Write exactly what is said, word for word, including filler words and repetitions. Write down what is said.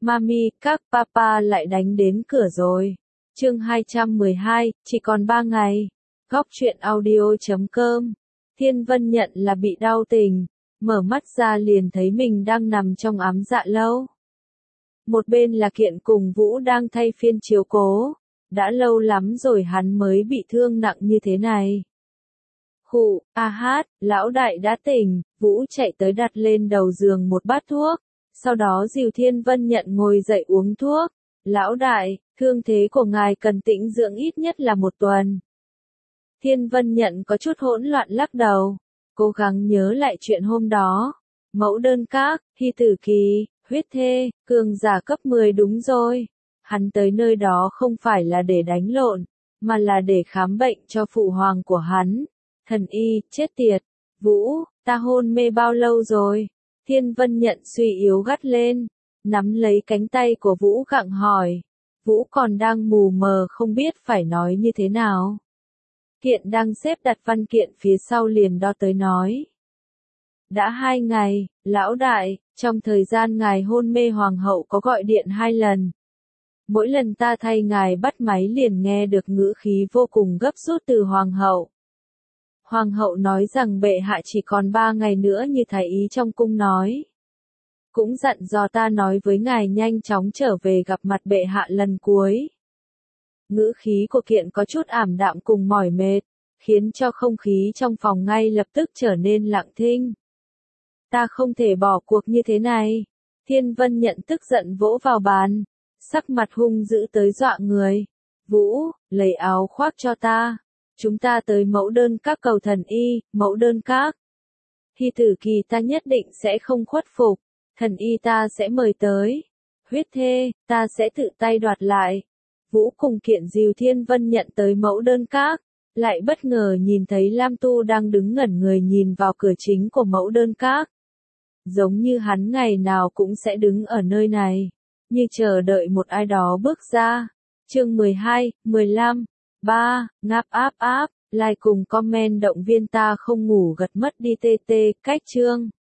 Mami, các papa lại đánh đến cửa rồi. Chương hai trăm mười hai, chỉ còn ba ngày. Góc truyện audio chấm com. Thiên Vân nhận là bị đau tình, mở mắt ra liền thấy mình đang nằm trong ám dạ lâu. Một bên là Kiện cùng Vũ đang thay phiên chiếu cố, đã lâu lắm rồi hắn mới bị thương nặng như thế này. Khụ, a hát, lão đại đã tỉnh, Vũ chạy tới đặt lên đầu giường một bát thuốc, sau đó dìu Thiên Vân nhận ngồi dậy uống thuốc. Lão đại, thương thế của ngài cần tĩnh dưỡng ít nhất là một tuần. Thiên Vân nhận có chút hỗn loạn lắc đầu, cố gắng nhớ lại chuyện hôm đó. Mẫu đơn các, Hy Tử Kỳ, huyết thê, cường giả cấp mười đúng rồi. Hắn tới nơi đó không phải là để đánh lộn, mà là để khám bệnh cho phụ hoàng của hắn. Thần y, chết tiệt. Vũ, ta hôn mê bao lâu rồi? Thiên Vân nhận suy yếu gắt lên, nắm lấy cánh tay của Vũ gặng hỏi. Vũ còn đang mù mờ không biết phải nói như thế nào. Kiện đang xếp đặt văn kiện phía sau liền đo tới nói. Đã hai ngày, lão đại, trong thời gian ngài hôn mê hoàng hậu có gọi điện hai lần. Mỗi lần ta thay ngài bắt máy liền nghe được ngữ khí vô cùng gấp rút từ hoàng hậu. Hoàng hậu nói rằng bệ hạ chỉ còn ba ngày nữa như thái ý trong cung nói. Cũng dặn dò ta nói với ngài nhanh chóng trở về gặp mặt bệ hạ lần cuối. Ngữ khí của Kiện có chút ảm đạm cùng mỏi mệt, khiến cho không khí trong phòng ngay lập tức trở nên lặng thinh. Ta không thể bỏ cuộc như thế này. Thiên Vân nhận tức giận vỗ vào bàn, sắc mặt hung dữ tới dọa người. Vũ, lấy áo khoác cho ta. Chúng ta tới mẫu đơn các cầu thần y, mẫu đơn các. Hy Tử Kỳ ta nhất định sẽ không khuất phục, thần y ta sẽ mời tới. Huyết thê, ta sẽ tự tay đoạt lại. Vũ cùng Kiện dìu Thiên Vân nhận tới mẫu đơn các, lại bất ngờ nhìn thấy Lam Tu đang đứng ngẩn người nhìn vào cửa chính của mẫu đơn các. Giống như hắn ngày nào cũng sẽ đứng ở nơi này, như chờ đợi một ai đó bước ra. Chương mười hai, mười lăm. ba, ngáp áp áp, like cùng comment động viên ta không ngủ gật mất đi tê tê, cách chương.